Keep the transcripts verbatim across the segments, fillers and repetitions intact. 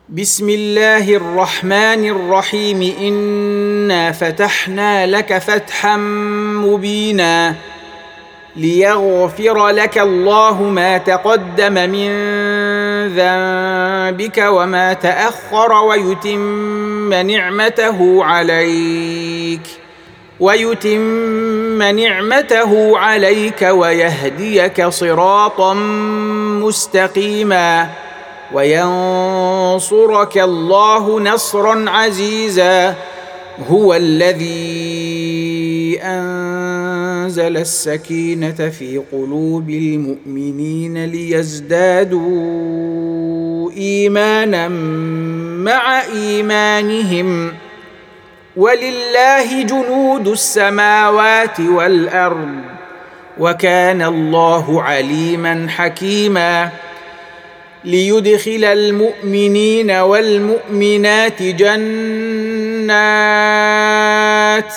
بسم الله الرحمن الرحيم إنا فتحنا لك فتحا مبينا ليغفر لك الله ما تقدم من ذنبك وما تأخر ويتم نعمته عليك ويتم نعمته عليك ويهديك صراطا مستقيما وينصرك الله نصرا عزيزا هو الذي أنزل السكينة في قلوب المؤمنين ليزدادوا إيمانا مع إيمانهم ولله جنود السماوات والأرض وكان الله عليما حكيما ليدخل المؤمنين والمؤمنات جنات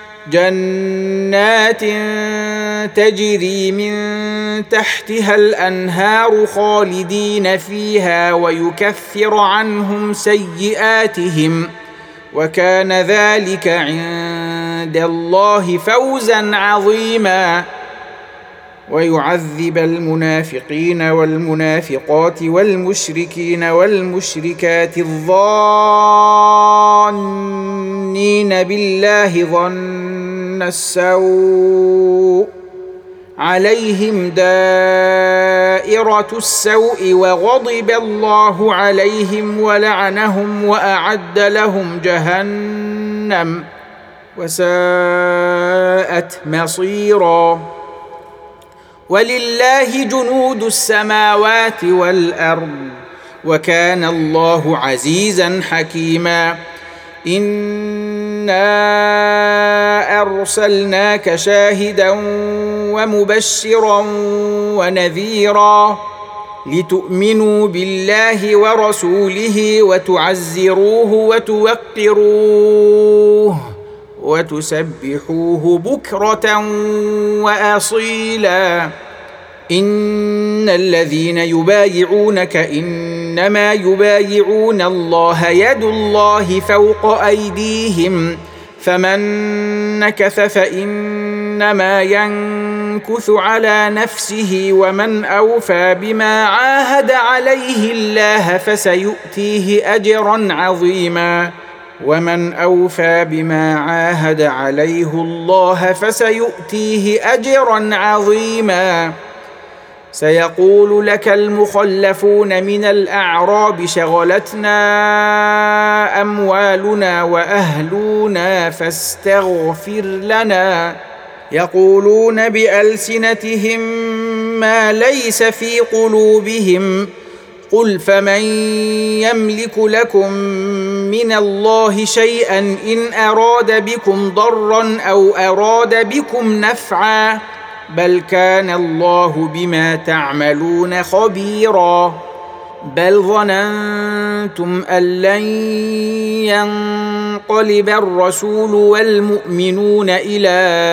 جنات تجري من تحتها الأنهار خالدين فيها ويكفر عنهم سيئاتهم وكان ذلك عند الله فوزا عظيما ويعذب المنافقين والمنافقات والمشركين والمشركات الظانين بالله ظن السوء عليهم دائرة السوء وغضب الله عليهم ولعنهم وأعد لهم جهنم وساءت مصيرا ولله جنود السماوات والأرض وكان الله عزيزا حكيما إنا أرسلناك شاهدا ومبشرا ونذيرا لتؤمنوا بالله ورسوله وتعزروه وتوقروه وتسبحوه بكرة وأصيلا إن الذين يبايعونك إنما يبايعون الله يد الله فوق أيديهم فمن نكث فإنما ينكث على نفسه ومن أوفى بما عاهد عليه الله فسيؤتيه أجرا عظيما ومن أوفى بما عاهد عليه الله فسيؤتيه أجرا عظيما سيقول لك المخلفون من الأعراب شغلتنا أموالنا وأهلنا فاستغفر لنا يقولون بألسنتهم ما ليس في قلوبهم قل فمن يملك لكم من الله شيئا إن أراد بكم ضرا أو أراد بكم نفعا بل كان الله بما تعملون خبيرا بل ظننتم أن لن ينقلب الرسول والمؤمنون إلى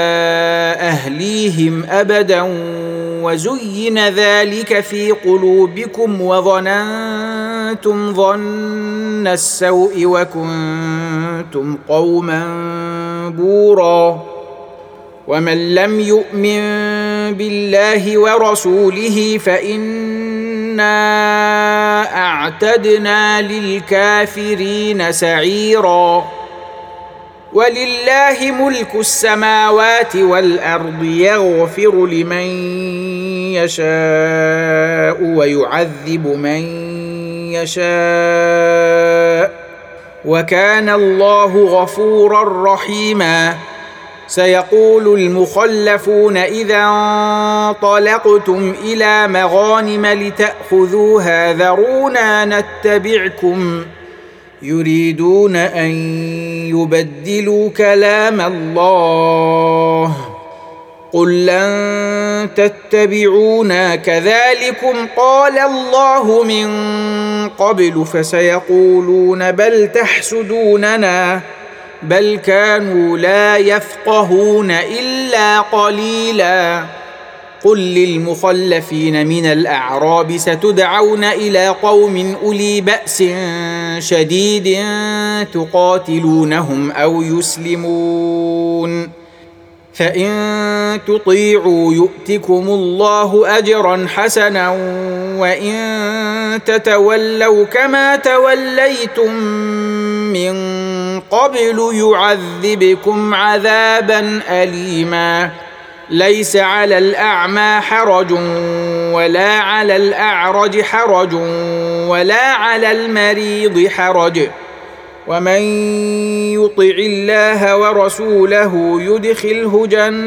أهليهم أبدا وزين ذلك في قلوبكم وظننتم ظن السوء وكنتم قوما بورا ومن لم يؤمن بالله ورسوله فإنا أعتدنا للكافرين سعيرا ولله ملك السماوات والأرض يغفر لمن يشاء ويعذب من يشاء وكان الله غفورا رحيما سيقول المخلفون إذا انطلقتم إلى مغانم لتأخذوها ذرونا نتبعكم يريدون أن يبدلوا كلام الله قل لن تتبعونا كذلكم قال الله من قبل فسيقولون بل تحسدوننا بل كانوا لا يفقهون إلا قليلا قل للمخلفين من الأعراب ستدعون إلى قوم أولي بأس شديد تقاتلونهم أو يسلمون فإن تطيعوا يؤتكم الله أجرا حسنا وإن تتولوا كما توليتم من قبل يعذبكم عذابا أليما ليس على الأعمى حرج ولا على الأعرج حرج ولا على المريض حرج ومن يطع الله ورسوله يدخله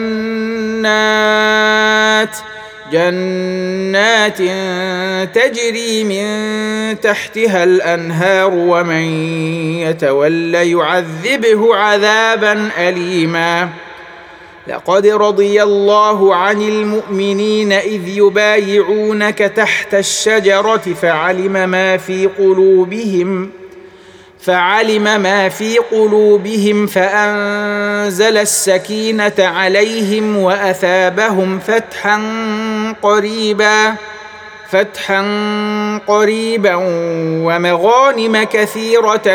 جنات جنات تجري من تحتها الأنهار ومن يتولى يعذبه عذابا أليما لقد رضي الله عن المؤمنين إذ يبايعونك تحت الشجرة فعلم ما في قلوبهم فعلم ما في قلوبهم فأنزل السكينة عليهم وأثابهم فتحا قريبا فتحا قريبا ومغانم كثيرة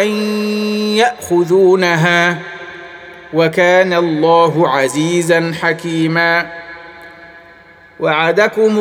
يأخذونها وكان الله عزيزا حكيما وعدكم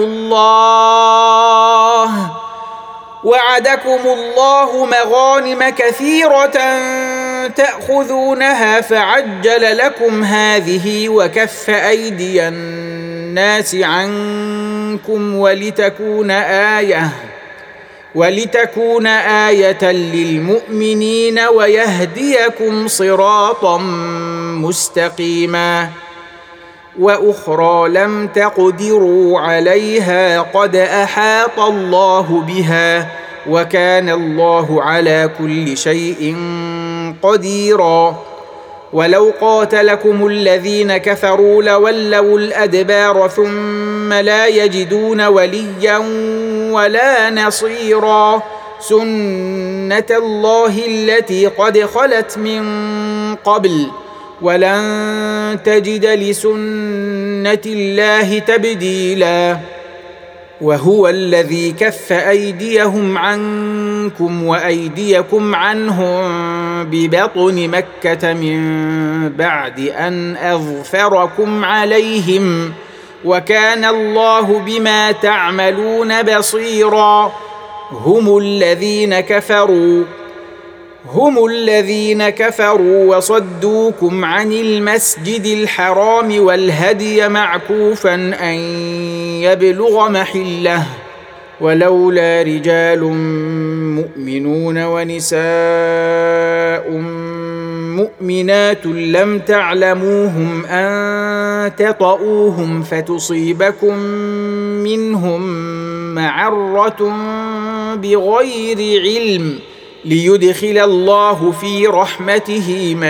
الله وعدكم الله مغانم كثيرة تأخذونها فعجل لكم هذه وكف أيدي الناس عنكم ولتكون آية ولتكون آية للمؤمنين ويهديكم صراطا مستقيما وأخرى لم تقدروا عليها قد أحاط الله بها وكان الله على كل شيء قديرا ولو قاتلكم الذين كفروا لولوا الأدبار ثم لا يجدون وليا ولا نصيرا سنة الله التي قد خلت من قبل ولن تجد لسنة الله تبديلا وهو الذي كف أيديهم عنكم وأيديكم عنهم ببطن مكة من بعد أن أظفركم عليهم وكان الله بما تعملون بصيرا هم الذين كفروا هم الذين كفروا وصدوكم عن المسجد الحرام والهدي معكوفا أن يبلغ محله ولولا رجال مؤمنون ونساء مؤمنات لم تعلموهم أن تطؤوهم فتصيبكم منهم معرة بغير علم ليدخل الله في رحمته من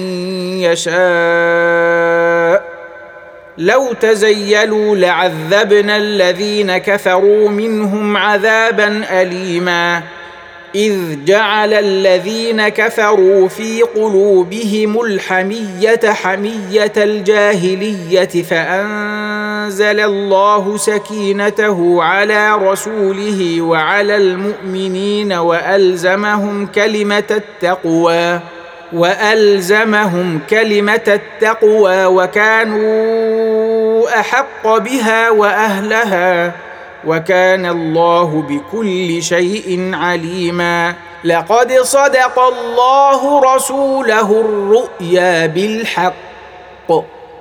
يشاء لو تزيلوا لعذبنا الذين كفروا منهم عذابا أليما إذ جعل الذين كفروا في قلوبهم الحمية حمية الجاهلية فأنزل الله سكينته على رسوله وعلى المؤمنين وألزمهم كلمة التقوى وألزمهم كلمة التقوى وكانوا أحق بها وأهلها وكان الله بكل شيء عليما لقد صدق الله رسوله الرؤيا بالحق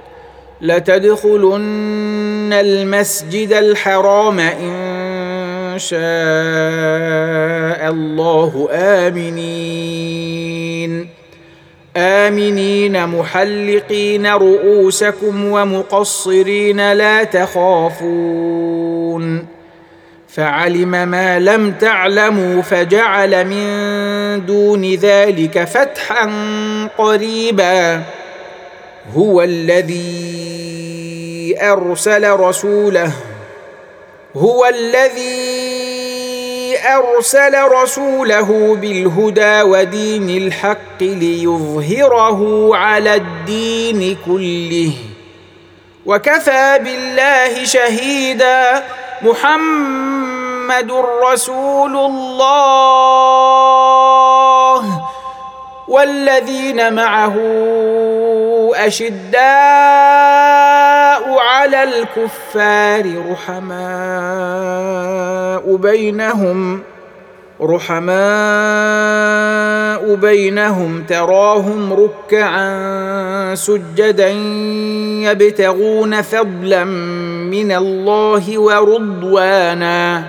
لتدخلن المسجد الحرام إن شاء الله آمنين آمنين محلقين رؤوسكم ومقصرين لا تخافون فعلم ما لم تعلموا فجعل من دون ذلك فتحا قريبا هو الذي أرسل رسوله هو الذي أرسل رسوله بالهدى ودين الحق ليظهره على الدين كله وكفى بالله شهيدا. محمد رسول الله والذين معه أشداء على الكفار رحماء بينهم رحماء بينهم تراهم ركعا سجدا يبتغون فضلا من الله ورضوانا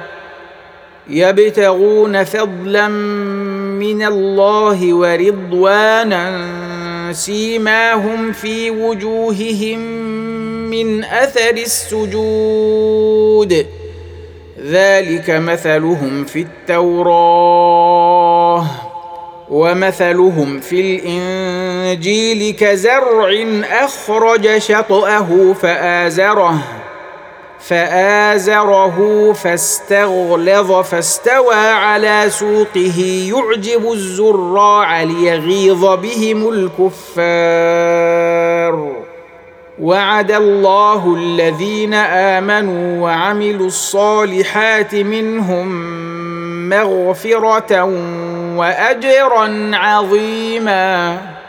يبتغون فضلا من الله ورضوانا سيماهم في وجوههم من أثر السجود ذلك مثلهم في التوراة ومثلهم في الإنجيل كزرع أخرج شطأه فآزره فآزره فاستغلظ فاستوى على سوقه يعجب الزراع ليغيظ بهم الكفار. وعد الله الذين آمنوا وعملوا الصالحات منهم مغفرة وأجرا عظيما.